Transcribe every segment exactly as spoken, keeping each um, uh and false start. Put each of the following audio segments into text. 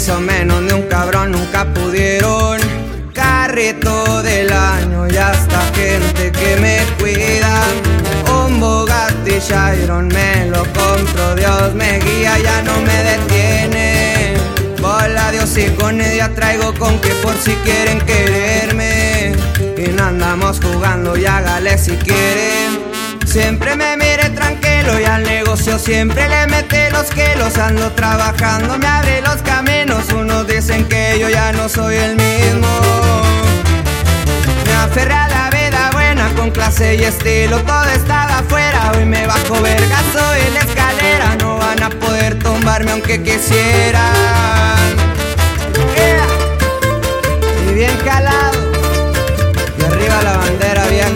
hizo menos ni un cabrón, nunca pudieron. Carrito del año y hasta gente que me cuida. Un Bugatti Chiron me lo compro, Dios me guía, ya no me detiene. Bola Dios y con ella traigo con que por si quieren quererme. Y no andamos jugando y hágale si quieren. Siempre me mire tranquilo y al negocio siempre le mete los kilos. Ando trabajando, me abre los caminos. Unos dicen que yo ya no soy el mismo. Me aferré a la vida buena con clase y estilo. Todo estaba afuera, hoy me bajo vergazo en la escalera. No van a poder tumbarme aunque quisieran. Yeah. Y bien calado. Y arriba la bandera, viejo.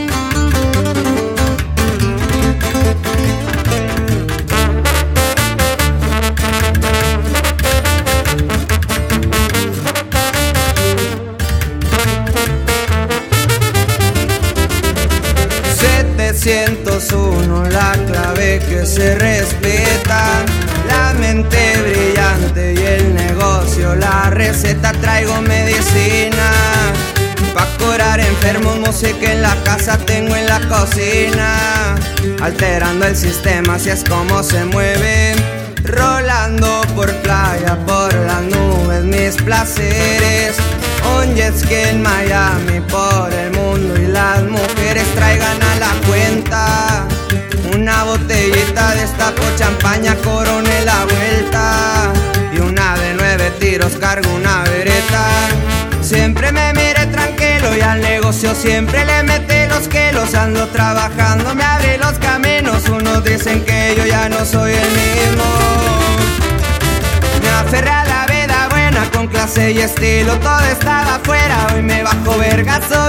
setecientos uno, la clave que se respeta. La mente brillante y el negocio, la receta. Traigo medicina pa' curar enfermos, música en la casa, tengo en la cocina. Alterando el sistema, así es como se mueve. Rolando por playa, por las nubes, mis placeres. Un jet ski en Miami, por el mundo y las mujeres traigan a la cuenta. Una botellita de destapo champaña, corone la vuelta. Y una de nueve tiros, cargo una vereta. Siempre me mire tranquilo y al negocio siempre le mete los kilos. Ando trabajando, me abre los caminos. Unos dicen que yo ya no soy el mismo. Me aferré a la vida buena con clase y estilo. Todo estaba afuera, hoy me bajo vergazo